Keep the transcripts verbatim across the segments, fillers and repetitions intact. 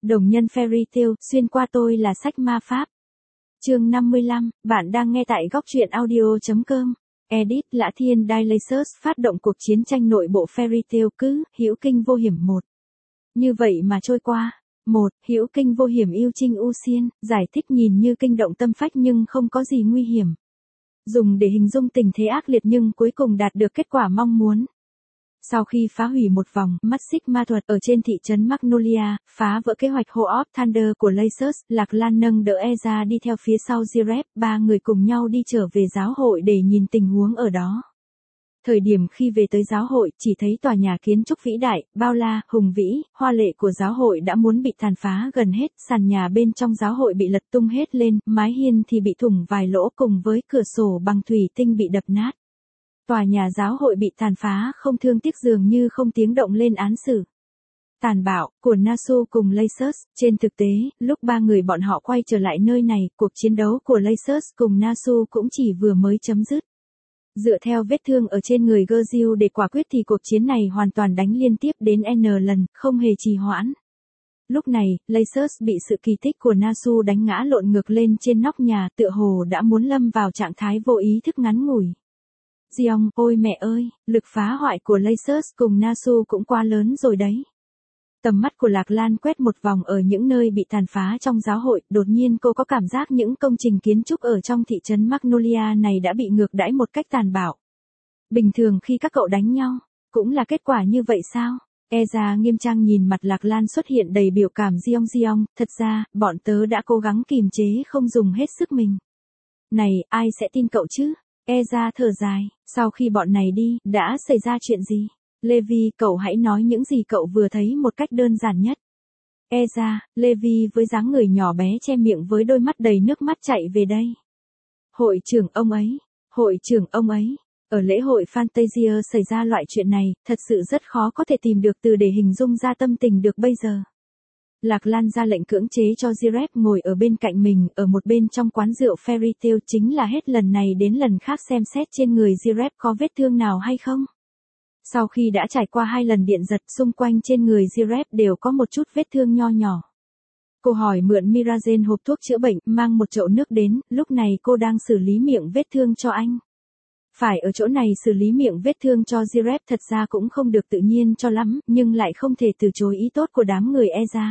Đồng nhân Fairy Tail, xuyên qua tôi là sách ma pháp. Chương năm mươi lăm, bạn đang nghe tại góc truyện audio chấm com. Edit Lã Thiên Dillasers phát động cuộc chiến tranh nội bộ Fairy Tail cứ, hữu kinh vô hiểm một. Như vậy mà trôi qua. Một, hữu kinh vô hiểm yêu trinh u xiên, giải thích nhìn như kinh động tâm phách nhưng không có gì nguy hiểm. Dùng để hình dung tình thế ác liệt nhưng cuối cùng đạt được kết quả mong muốn. Sau khi phá hủy một vòng mắt xích ma thuật ở trên thị trấn Magnolia, phá vỡ kế hoạch Hall of Thunder của Lacers, Lạc Lan nâng đỡ Ezra đi theo phía sau Zirep, ba người cùng nhau đi trở về giáo hội để nhìn tình huống ở đó. Thời điểm khi về tới giáo hội, chỉ thấy tòa nhà kiến trúc vĩ đại, bao la, hùng vĩ, hoa lệ của giáo hội đã muốn bị tàn phá gần hết, sàn nhà bên trong giáo hội bị lật tung hết lên, mái hiên thì bị thủng vài lỗ cùng với cửa sổ bằng thủy tinh bị đập nát. Tòa nhà giáo hội bị tàn phá không thương tiếc dường như không tiếng động lên án xử. Tàn bạo, của Nasu cùng Lacers, trên thực tế, lúc ba người bọn họ quay trở lại nơi này, cuộc chiến đấu của Lacers cùng Nasu cũng chỉ vừa mới chấm dứt. Dựa theo vết thương ở trên người Gerziu để quả quyết thì cuộc chiến này hoàn toàn đánh liên tiếp đến N lần, không hề trì hoãn. Lúc này, Lacers bị sự kỳ tích của Nasu đánh ngã lộn ngược lên trên nóc nhà, tựa hồ đã muốn lâm vào trạng thái vô ý thức ngắn ngủi. Giong, ôi mẹ ơi, lực phá hoại của Lacers cùng Nasu cũng quá lớn rồi đấy. Tầm mắt của Lạc Lan quét một vòng ở những nơi bị tàn phá trong giáo hội, đột nhiên cô có cảm giác những công trình kiến trúc ở trong thị trấn Magnolia này đã bị ngược đãi một cách tàn bạo. Bình thường khi các cậu đánh nhau, cũng là kết quả như vậy sao? Ezra nghiêm trang nhìn mặt Lạc Lan xuất hiện đầy biểu cảm Giong Giong, thật ra, bọn tớ đã cố gắng kìm chế không dùng hết sức mình. Này, ai sẽ tin cậu chứ? Ezra thở dài, sau khi bọn này đi, đã xảy ra chuyện gì? Levi, cậu hãy nói những gì cậu vừa thấy một cách đơn giản nhất. Ezra, Levi với dáng người nhỏ bé che miệng với đôi mắt đầy nước mắt chạy về đây. Hội trưởng ông ấy, hội trưởng ông ấy, ở lễ hội Fantasia xảy ra loại chuyện này, thật sự rất khó có thể tìm được từ để hình dung ra tâm tình được bây giờ. Lạc Lan ra lệnh cưỡng chế cho Zirep ngồi ở bên cạnh mình, ở một bên trong quán rượu Fairy Tail, chính là hết lần này đến lần khác xem xét trên người Zirep có vết thương nào hay không. Sau khi đã trải qua hai lần điện giật, xung quanh trên người Zirep đều có một chút vết thương nho nhỏ. Cô hỏi mượn Mirazen hộp thuốc chữa bệnh, mang một chậu nước đến, lúc này cô đang xử lý miệng vết thương cho anh. Phải ở chỗ này xử lý miệng vết thương cho Zirep thật ra cũng không được tự nhiên cho lắm, nhưng lại không thể từ chối ý tốt của đám người Ezra.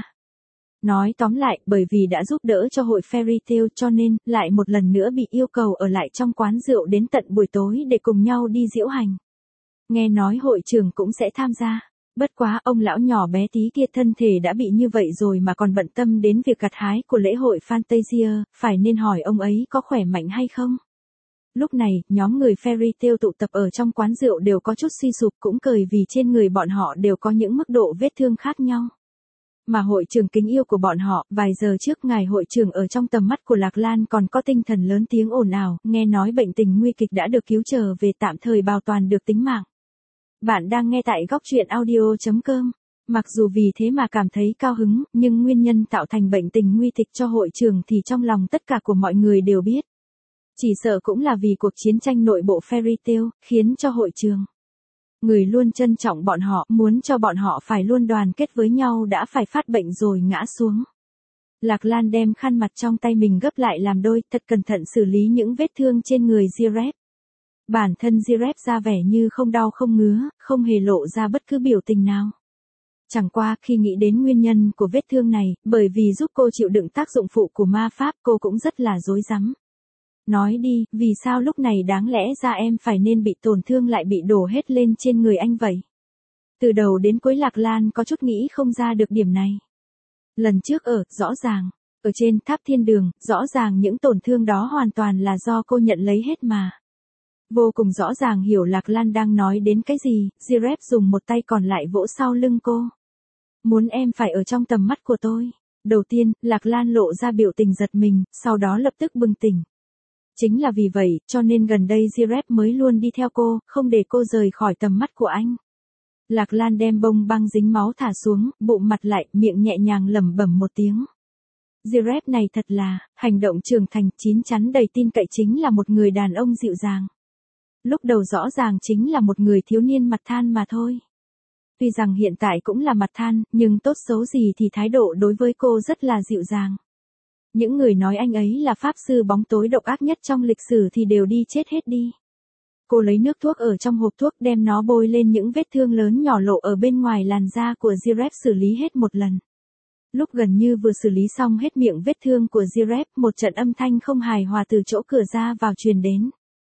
Nói tóm lại, bởi vì đã giúp đỡ cho hội Fairy Tail cho nên, lại một lần nữa bị yêu cầu ở lại trong quán rượu đến tận buổi tối để cùng nhau đi diễu hành. Nghe nói hội trưởng cũng sẽ tham gia. Bất quá ông lão nhỏ bé tí kia thân thể đã bị như vậy rồi mà còn bận tâm đến việc gặt hái của lễ hội Fantasia, phải nên hỏi ông ấy có khỏe mạnh hay không. Lúc này, nhóm người Fairy Tail tụ tập ở trong quán rượu đều có chút suy sụp cũng cười vì trên người bọn họ đều có những mức độ vết thương khác nhau. Mà hội trưởng kính yêu của bọn họ, vài giờ trước ngài hội trưởng ở trong tầm mắt của Lạc Lan còn có tinh thần lớn tiếng ồn ào, nghe nói bệnh tình nguy kịch đã được cứu trở về tạm thời bảo toàn được tính mạng. Bạn đang nghe tại góc truyện audio chấm com. Mặc dù vì thế mà cảm thấy cao hứng, nhưng nguyên nhân tạo thành bệnh tình nguy kịch cho hội trưởng thì trong lòng tất cả của mọi người đều biết. Chỉ sợ cũng là vì cuộc chiến tranh nội bộ Fairy Tail, khiến cho hội trưởng. Người luôn trân trọng bọn họ, muốn cho bọn họ phải luôn đoàn kết với nhau đã phải phát bệnh rồi ngã xuống. Lạc Lan đem khăn mặt trong tay mình gấp lại làm đôi, thật cẩn thận xử lý những vết thương trên người Zirep. Bản thân Zirep ra vẻ như không đau không ngứa, không hề lộ ra bất cứ biểu tình nào. Chẳng qua khi nghĩ đến nguyên nhân của vết thương này, bởi vì giúp cô chịu đựng tác dụng phụ của ma pháp cô cũng rất là rối rắm. Nói đi, vì sao lúc này đáng lẽ ra em phải nên bị tổn thương lại bị đổ hết lên trên người anh vậy? Từ đầu đến cuối Lạc Lan có chút nghĩ không ra được điểm này. Lần trước ở, rõ ràng, ở trên tháp thiên đường, rõ ràng những tổn thương đó hoàn toàn là do cô nhận lấy hết mà. Vô cùng rõ ràng hiểu Lạc Lan đang nói đến cái gì, Zirep dùng một tay còn lại vỗ sau lưng cô. Muốn em phải ở trong tầm mắt của tôi. Đầu tiên, Lạc Lan lộ ra biểu tình giật mình, sau đó lập tức bừng tỉnh. Chính là vì vậy, cho nên gần đây Zirep mới luôn đi theo cô, không để cô rời khỏi tầm mắt của anh. Lạc Lan đem bông băng dính máu thả xuống, bụng mặt lại, miệng nhẹ nhàng lẩm bẩm một tiếng. Zirep này thật là, hành động trưởng thành, chín chắn đầy tin cậy chính là một người đàn ông dịu dàng. Lúc đầu rõ ràng chính là một người thiếu niên mặt than mà thôi. Tuy rằng hiện tại cũng là mặt than, nhưng tốt xấu gì thì thái độ đối với cô rất là dịu dàng. Những người nói anh ấy là pháp sư bóng tối độc ác nhất trong lịch sử thì đều đi chết hết đi. Cô lấy nước thuốc ở trong hộp thuốc đem nó bôi lên những vết thương lớn nhỏ lộ ở bên ngoài làn da của Jirep xử lý hết một lần. Lúc gần như vừa xử lý xong hết miệng vết thương của Jirep, một trận âm thanh không hài hòa từ chỗ cửa ra vào truyền đến.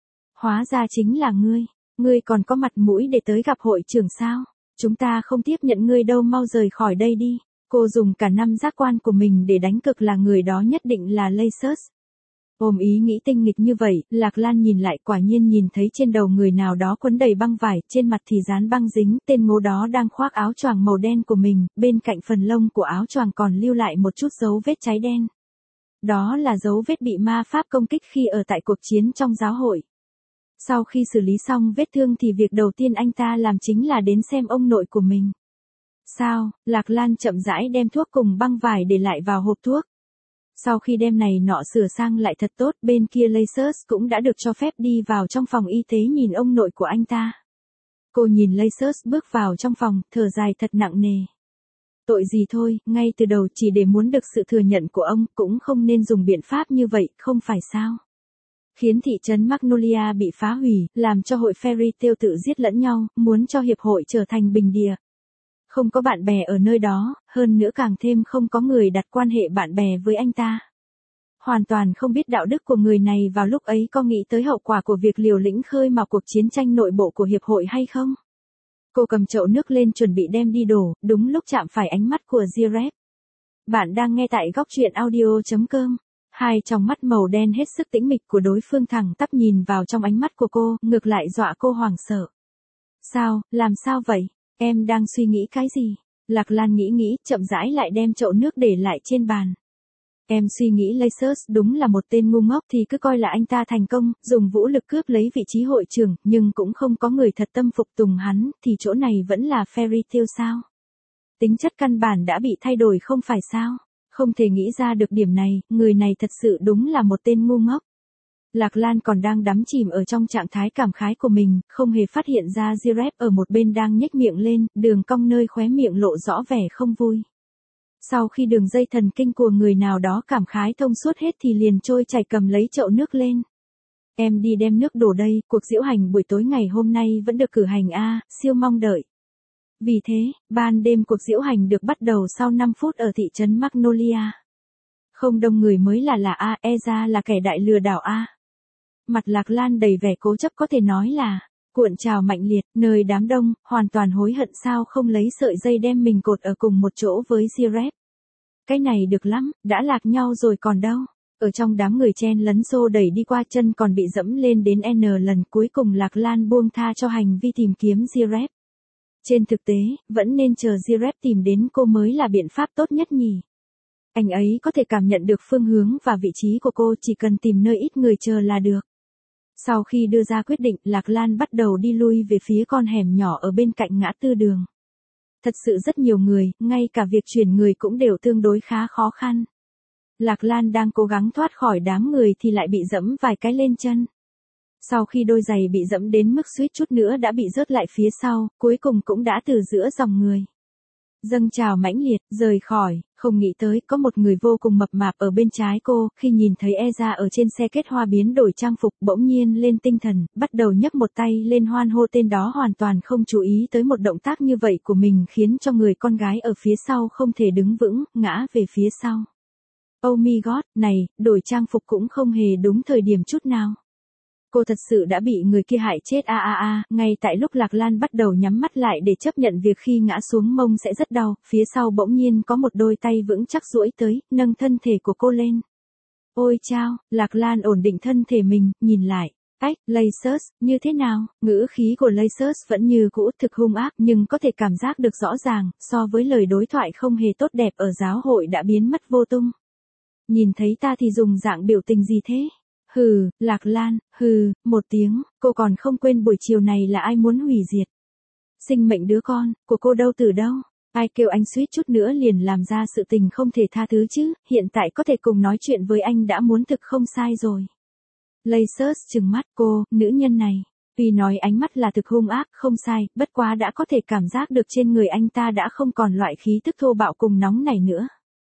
Hóa ra chính là ngươi. Ngươi còn có mặt mũi để tới gặp hội trưởng sao? Chúng ta không tiếp nhận ngươi đâu, mau rời khỏi đây đi. Cô dùng cả năm giác quan của mình để đánh cực là người đó nhất định là Lacers. Ôm ý nghĩ tinh nghịch như vậy, Lạc Lan nhìn lại quả nhiên nhìn thấy trên đầu người nào đó quấn đầy băng vải, trên mặt thì dán băng dính, tên ngố đó đang khoác áo choàng màu đen của mình, bên cạnh phần lông của áo choàng còn lưu lại một chút dấu vết cháy đen. Đó là dấu vết bị ma pháp công kích khi ở tại cuộc chiến trong giáo hội. Sau khi xử lý xong vết thương thì việc đầu tiên anh ta làm chính là đến xem ông nội của mình. Sao? Lạc Lan chậm rãi đem thuốc cùng băng vải để lại vào hộp thuốc. Sau khi đem này nọ sửa sang lại thật tốt, bên kia Lacers cũng đã được cho phép đi vào trong phòng y tế nhìn ông nội của anh ta. Cô nhìn Lacers bước vào trong phòng, thở dài thật nặng nề. Tội gì thôi, ngay từ đầu chỉ để muốn được sự thừa nhận của ông, cũng không nên dùng biện pháp như vậy, không phải sao? Khiến thị trấn Magnolia bị phá hủy, làm cho hội Fairy Tail tự giết lẫn nhau, muốn cho hiệp hội trở thành bình địa. Không có bạn bè ở nơi đó, hơn nữa càng thêm không có người đặt quan hệ bạn bè với anh ta. Hoàn toàn không biết đạo đức của người này vào lúc ấy có nghĩ tới hậu quả của việc liều lĩnh khơi mào cuộc chiến tranh nội bộ của hiệp hội hay không? Cô cầm chậu nước lên chuẩn bị đem đi đổ, đúng lúc chạm phải ánh mắt của Jirep. Bạn đang nghe tại góc truyện audio chấm com. Hai trong mắt màu đen hết sức tĩnh mịch của đối phương thẳng tắp nhìn vào trong ánh mắt của cô, ngược lại dọa cô hoảng sợ. Sao, làm sao vậy? Em đang suy nghĩ cái gì? Lạc Lan nghĩ nghĩ, chậm rãi lại đem chậu nước để lại trên bàn. Em suy nghĩ Lacers đúng là một tên ngu ngốc thì cứ coi là anh ta thành công, dùng vũ lực cướp lấy vị trí hội trưởng, nhưng cũng không có người thật tâm phục tùng hắn, thì chỗ này vẫn là Fairy Tail sao? Tính chất căn bản đã bị thay đổi không phải sao? Không thể nghĩ ra được điểm này, người này thật sự đúng là một tên ngu ngốc. Lạc Lan còn đang đắm chìm ở trong trạng thái cảm khái của mình, không hề phát hiện ra Jirep ở một bên đang nhếch miệng lên, đường cong nơi khóe miệng lộ rõ vẻ không vui. Sau khi đường dây thần kinh của người nào đó cảm khái thông suốt hết thì liền trôi chảy cầm lấy chậu nước lên. Em đi đem nước đổ đây, cuộc diễu hành buổi tối ngày hôm nay vẫn được cử hành a, siêu mong đợi. Vì thế, ban đêm cuộc diễu hành được bắt đầu sau năm phút ở thị trấn Magnolia. Không đông người mới là là a, e ra là kẻ đại lừa đảo a. Mặt Lạc Lan đầy vẻ cố chấp có thể nói là, cuộn trào mạnh liệt, nơi đám đông, hoàn toàn hối hận sao không lấy sợi dây đem mình cột ở cùng một chỗ với Jirep. Cái này được lắm, đã lạc nhau rồi còn đâu. Ở trong đám người chen lấn xô đẩy đi qua chân còn bị dẫm lên đến N lần, cuối cùng Lạc Lan buông tha cho hành vi tìm kiếm Jirep. Trên thực tế, vẫn nên chờ Jirep tìm đến cô mới là biện pháp tốt nhất nhỉ. Anh ấy có thể cảm nhận được phương hướng và vị trí của cô, chỉ cần tìm nơi ít người chờ là được. Sau khi đưa ra quyết định, Lạc Lan bắt đầu đi lui về phía con hẻm nhỏ ở bên cạnh ngã tư đường. Thật sự rất nhiều người, ngay cả việc chuyển người cũng đều tương đối khá khó khăn. Lạc Lan đang cố gắng thoát khỏi đám người thì lại bị dẫm vài cái lên chân. Sau khi đôi giày bị dẫm đến mức suýt chút nữa đã bị rớt lại phía sau, cuối cùng cũng đã từ giữa dòng người dâng trào mãnh liệt, rời khỏi, không nghĩ tới có một người vô cùng mập mạp ở bên trái cô, khi nhìn thấy Eza ở trên xe kết hoa biến đổi trang phục bỗng nhiên lên tinh thần, bắt đầu nhấc một tay lên hoan hô, tên đó hoàn toàn không chú ý tới một động tác như vậy của mình khiến cho người con gái ở phía sau không thể đứng vững, ngã về phía sau. Oh my god, này, đổi trang phục cũng không hề đúng thời điểm chút nào. Cô thật sự đã bị người kia hại chết a a a, ngay tại lúc Lạc Lan bắt đầu nhắm mắt lại để chấp nhận việc khi ngã xuống mông sẽ rất đau, phía sau bỗng nhiên có một đôi tay vững chắc duỗi tới, nâng thân thể của cô lên. Ôi chao, Lạc Lan ổn định thân thể mình, nhìn lại. Ách, Lacers, như thế nào? Ngữ khí của Lacers vẫn như cũ, thực hung ác, nhưng có thể cảm giác được rõ ràng, so với lời đối thoại không hề tốt đẹp ở giáo hội đã biến mất vô tung. Nhìn thấy ta thì dùng dạng biểu tình gì thế? Hừ, Lạc Lan, hừ, một tiếng, cô còn không quên buổi chiều này là ai muốn hủy diệt. Sinh mệnh đứa con, của cô đâu từ đâu? Ai kêu anh suýt chút nữa liền làm ra sự tình không thể tha thứ chứ, hiện tại có thể cùng nói chuyện với anh đã muốn thực không sai rồi. Lacers trừng mắt cô, nữ nhân này. Tuy nói ánh mắt là thực hung ác, không sai, bất quá đã có thể cảm giác được trên người anh ta đã không còn loại khí tức thô bạo cùng nóng này nữa.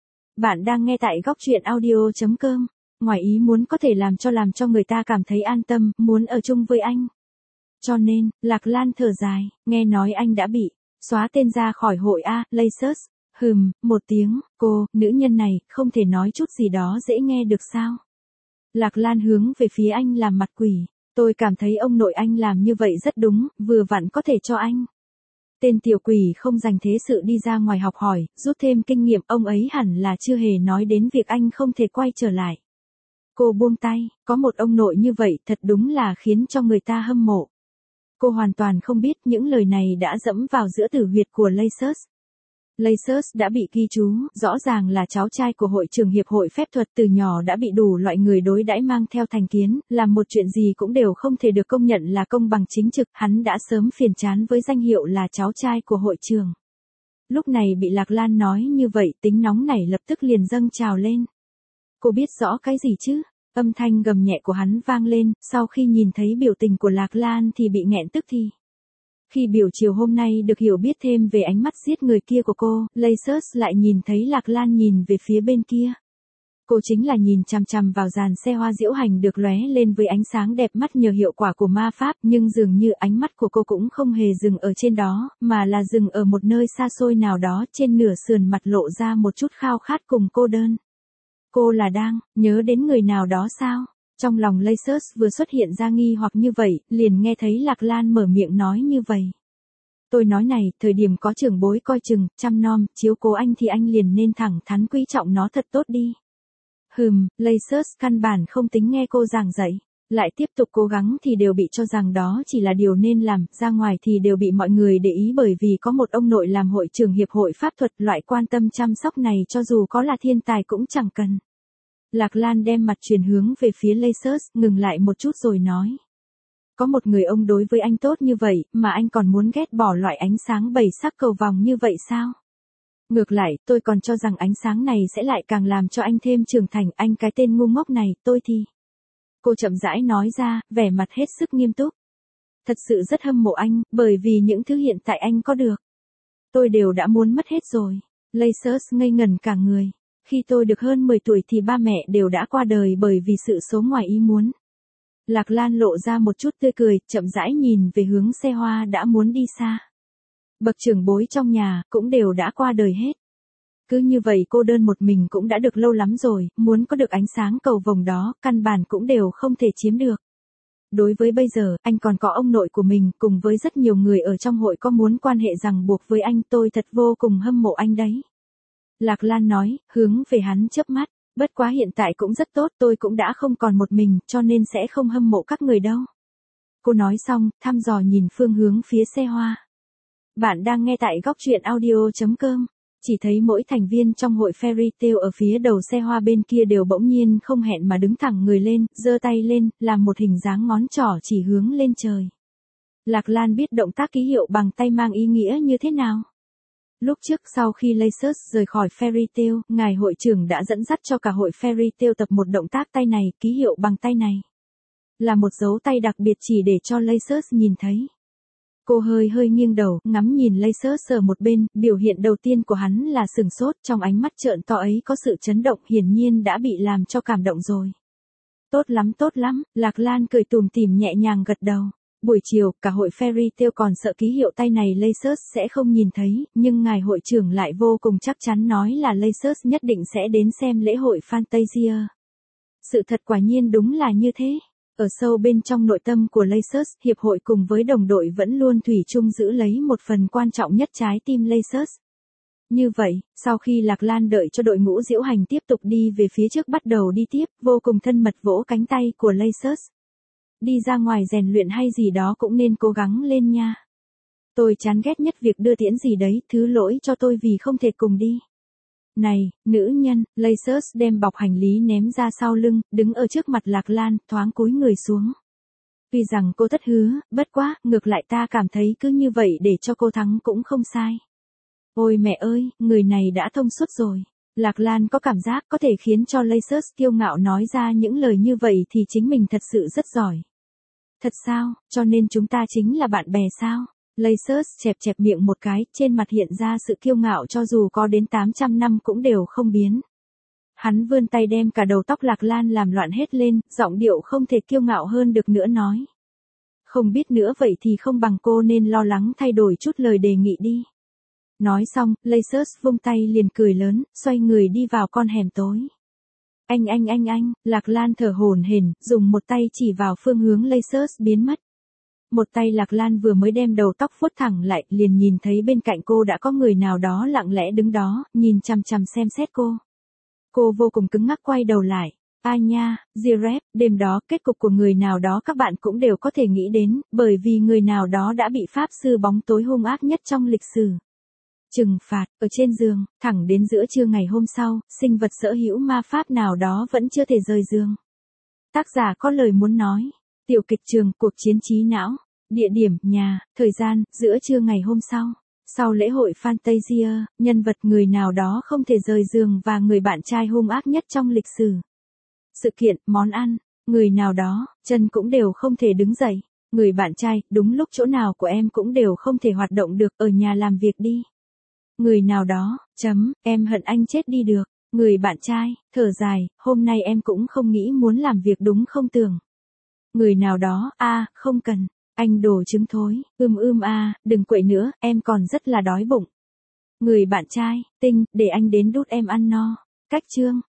Bạn đang nghe tại góc truyện audio chấm com. Ngoài ý muốn có thể làm cho làm cho người ta cảm thấy an tâm, muốn ở chung với anh. Cho nên, Lạc Lan thở dài, nghe nói anh đã bị xóa tên ra khỏi hội A, Lasers. Hừm, một tiếng, cô, nữ nhân này, không thể nói chút gì đó dễ nghe được sao? Lạc Lan hướng về phía anh làm mặt quỷ. Tôi cảm thấy ông nội anh làm như vậy rất đúng, vừa vặn có thể cho anh. Tên tiểu quỷ không dành thế sự đi ra ngoài học hỏi, rút thêm kinh nghiệm, ông ấy hẳn là chưa hề nói đến việc anh không thể quay trở lại. Cô buông tay, có một ông nội như vậy thật đúng là khiến cho người ta hâm mộ. Cô hoàn toàn không biết những lời này đã dẫm vào giữa tử huyệt của Lasers. Lasers đã bị ghi chú, rõ ràng là cháu trai của hội trưởng hiệp hội phép thuật, từ nhỏ đã bị đủ loại người đối đãi mang theo thành kiến, làm một chuyện gì cũng đều không thể được công nhận là công bằng chính trực, hắn đã sớm phiền chán với danh hiệu là cháu trai của hội trưởng. Lúc này bị Lạc Lan nói như vậy, tính nóng nảy lập tức liền dâng trào lên. Cô biết rõ cái gì chứ? Âm thanh gầm nhẹ của hắn vang lên, sau khi nhìn thấy biểu tình của Lạc Lan thì bị nghẹn tức thì. Khi biểu chiều hôm nay được hiểu biết thêm về ánh mắt giết người kia của cô, Lasers lại nhìn thấy Lạc Lan nhìn về phía bên kia. Cô chính là nhìn chằm chằm vào dàn xe hoa diễu hành được lóe lên với ánh sáng đẹp mắt nhờ hiệu quả của ma pháp, nhưng dường như ánh mắt của cô cũng không hề dừng ở trên đó, mà là dừng ở một nơi xa xôi nào đó, trên nửa sườn mặt lộ ra một chút khao khát cùng cô đơn. Cô là đang nhớ đến người nào đó sao? Trong lòng Lasers vừa xuất hiện ra nghi hoặc như vậy, liền nghe thấy Lạc Lan mở miệng nói như vậy. Tôi nói này, thời điểm có trưởng bối coi chừng, chăm nom, chiếu cố anh thì anh liền nên thẳng thắn quý trọng nó thật tốt đi. Hừm, Lasers căn bản không tính nghe cô giảng dạy, lại tiếp tục cố gắng thì đều bị cho rằng đó chỉ là điều nên làm, ra ngoài thì đều bị mọi người để ý bởi vì có một ông nội làm hội trưởng hiệp hội pháp thuật, loại quan tâm chăm sóc này cho dù có là thiên tài cũng chẳng cần. Lạc Lan đem mặt chuyển hướng về phía Lasers, ngừng lại một chút rồi nói. Có một người ông đối với anh tốt như vậy, mà anh còn muốn ghét bỏ loại ánh sáng bảy sắc cầu vòng như vậy sao? Ngược lại, tôi còn cho rằng ánh sáng này sẽ lại càng làm cho anh thêm trưởng thành, anh cái tên ngu ngốc này, tôi thì. Cô chậm rãi nói ra, vẻ mặt hết sức nghiêm túc. Thật sự rất hâm mộ anh, bởi vì những thứ hiện tại anh có được. Tôi đều đã muốn mất hết rồi. Lasers ngây ngẩn cả người. Khi tôi được hơn mười tuổi thì ba mẹ đều đã qua đời bởi vì sự số ngoài ý muốn. Lạc Lan lộ ra một chút tươi cười, chậm rãi nhìn về hướng xe hoa đã muốn đi xa. Bậc trưởng bối trong nhà cũng đều đã qua đời hết. Cứ như vậy cô đơn một mình cũng đã được lâu lắm rồi, muốn có được ánh sáng cầu vồng đó, căn bản cũng đều không thể chiếm được. Đối với bây giờ, anh còn có ông nội của mình, cùng với rất nhiều người ở trong hội có muốn quan hệ ràng buộc với anh, tôi thật vô cùng hâm mộ anh đấy. Lạc Lan nói, hướng về hắn chớp mắt, bất quá hiện tại cũng rất tốt, tôi cũng đã không còn một mình, cho nên sẽ không hâm mộ các người đâu. Cô nói xong, thăm dò nhìn phương hướng phía xe hoa. Bạn đang nghe tại góc truyện audio chấm com. Chỉ thấy mỗi thành viên trong hội Fairy Tail ở phía đầu xe hoa bên kia đều bỗng nhiên không hẹn mà đứng thẳng người lên, giơ tay lên, làm một hình dáng ngón trỏ chỉ hướng lên trời. Lạc Lan biết động tác ký hiệu bằng tay mang ý nghĩa như thế nào. Lúc trước sau khi Lasers rời khỏi Fairy Tail, ngài hội trưởng đã dẫn dắt cho cả hội Fairy Tail tập một động tác tay này, ký hiệu bằng tay này. Là một dấu tay đặc biệt chỉ để cho Lasers nhìn thấy. Cô hơi hơi nghiêng đầu, ngắm nhìn Lasers ở một bên, biểu hiện đầu tiên của hắn là sừng sốt, trong ánh mắt trợn to ấy có sự chấn động, hiển nhiên đã bị làm cho cảm động rồi. Tốt lắm tốt lắm, Lạc Lan cười tủm tỉm nhẹ nhàng gật đầu. Buổi chiều, cả hội Fairy Tail còn sợ ký hiệu tay này Lasers sẽ không nhìn thấy, nhưng ngài hội trưởng lại vô cùng chắc chắn nói là Lasers nhất định sẽ đến xem lễ hội Fantasia. Sự thật quả nhiên đúng là như thế. Ở sâu bên trong nội tâm của Lasers, hiệp hội cùng với đồng đội vẫn luôn thủy chung giữ lấy một phần quan trọng nhất trái tim Lasers. Như vậy, sau khi Lạc Lan đợi cho đội ngũ diễu hành tiếp tục đi về phía trước bắt đầu đi tiếp, vô cùng thân mật vỗ cánh tay của Lasers. Đi ra ngoài rèn luyện hay gì đó cũng nên cố gắng lên nha. Tôi chán ghét nhất việc đưa tiễn gì đấy, thứ lỗi cho tôi vì không thể cùng đi. Này, nữ nhân, Lasers đem bọc hành lý ném ra sau lưng, đứng ở trước mặt Lạc Lan, thoáng cúi người xuống. Tuy rằng cô thất hứa, bất quá, ngược lại ta cảm thấy cứ như vậy để cho cô thắng cũng không sai. Ôi mẹ ơi, người này đã thông suốt rồi. Lạc Lan có cảm giác có thể khiến cho Lasers kiêu ngạo nói ra những lời như vậy thì chính mình thật sự rất giỏi. Thật sao, cho nên chúng ta chính là bạn bè sao? Lacers chẹp chẹp miệng một cái, trên mặt hiện ra sự kiêu ngạo cho dù có đến tám trăm năm cũng đều không biến. Hắn vươn tay đem cả đầu tóc Lạc Lan làm loạn hết lên, giọng điệu không thể kiêu ngạo hơn được nữa nói. Không biết nữa vậy thì không bằng cô nên lo lắng thay đổi chút lời đề nghị đi. Nói xong, Lacers vung tay liền cười lớn, xoay người đi vào con hẻm tối. Anh anh anh anh, Lạc Lan thở hổn hển, dùng một tay chỉ vào phương hướng Lacers biến mất. Một tay Lạc Lan vừa mới đem đầu tóc vuốt thẳng lại, liền nhìn thấy bên cạnh cô đã có người nào đó lặng lẽ đứng đó, nhìn chằm chằm xem xét cô. Cô vô cùng cứng ngắc quay đầu lại. Ai nha, Giraffe, đêm đó kết cục của người nào đó các bạn cũng đều có thể nghĩ đến, bởi vì người nào đó đã bị pháp sư bóng tối hung ác nhất trong lịch sử trừng phạt. Ở trên giường, thẳng đến giữa trưa ngày hôm sau, sinh vật sở hữu ma pháp nào đó vẫn chưa thể rời giường. Tác giả có lời muốn nói. Tiểu kịch trường, cuộc chiến trí não. Địa điểm, nhà. Thời gian, giữa trưa ngày hôm sau. Sau lễ hội Fantasia, nhân vật người nào đó không thể rời giường và người bạn trai hung ác nhất trong lịch sử. Sự kiện, món ăn. Người nào đó, chân cũng đều không thể đứng dậy. Người bạn trai, đúng lúc chỗ nào của em cũng đều không thể hoạt động được, ở nhà làm việc đi. Người nào đó, chấm, em hận anh chết đi được. Người bạn trai, thở dài, hôm nay em cũng không nghĩ muốn làm việc đúng không tưởng. Người nào đó, a à, không cần, anh đồ trứng thối, ưm ưm a à, đừng quậy nữa, em còn rất là đói bụng. Người bạn trai, Tinh, để anh đến đút em ăn no. Cách chương.